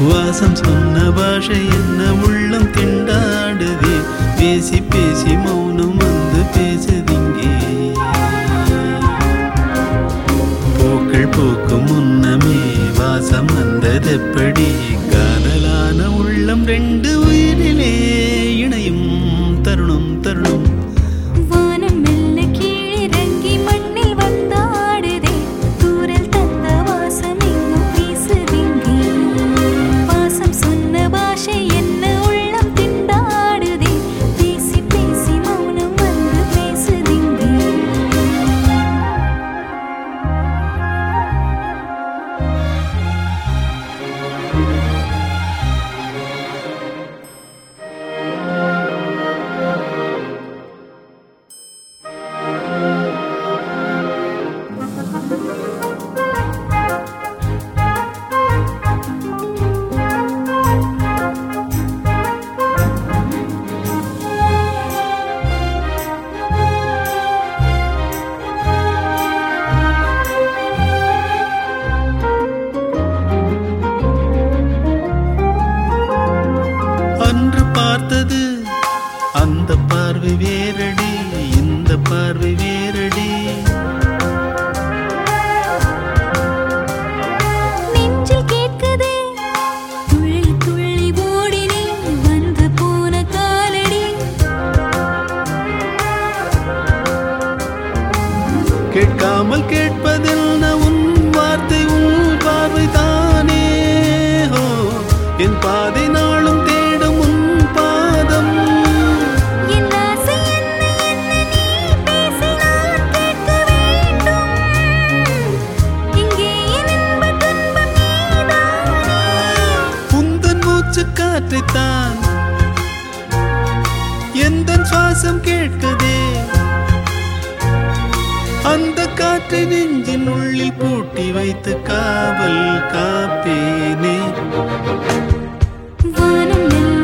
வாசம் சொன்ன பாஷை என்ன உள்ளம் திண்டாடுதே, பேசி பேசி மௌனம் வந்து பேசுதிங்கே. பூக்கள் பூக்கும் முன்னமே வாசம் வந்ததெப்படி, காதலான உள்ளம் ரெண்டு உயிரிலே இணையும் தருணம் தருணம். வானம் மெல்ல கீழிறங்கி மண்ணில் வந்தாடுதே, தூரல் தந்த வாசம் எங்கும் வீசுதிங்கே. வாசம் சொன்ன பாஷை என்ன உள்ளம் திண்டாடுதே, பேசி பேசி மௌனம் வந்து பேசுதிங்கே. அன்று பார்த்தது அந்த பார்வை வேறடி, இந்த பார்வை வேறடி. நெஞ்சில் கேட்குதே துள்ளி துள்ளி ஓடி நீ வந்து போன காலடி. கேட்காமல் கேட்பதென்ன உன் வார்த்தை, உன் பார்வை தானே. ஹோ, என் பாதை நாளும் தேடும் உன் பாதம். என் ஆசை என்ன என்ன நீ பேசி நான் கேட்க வேண்டும். இங்கே என் இன்ப துன்பம் நீதானே. உந்தன் மூச்சு காற்றைத்தான் எந்தன் சுவாசம் கேட்கதே, அந்த காற்றை நெஞ்சின் உள்ளில் பூட்டி வைத்து காவல் காப்பேனே. வானம் மெல்ல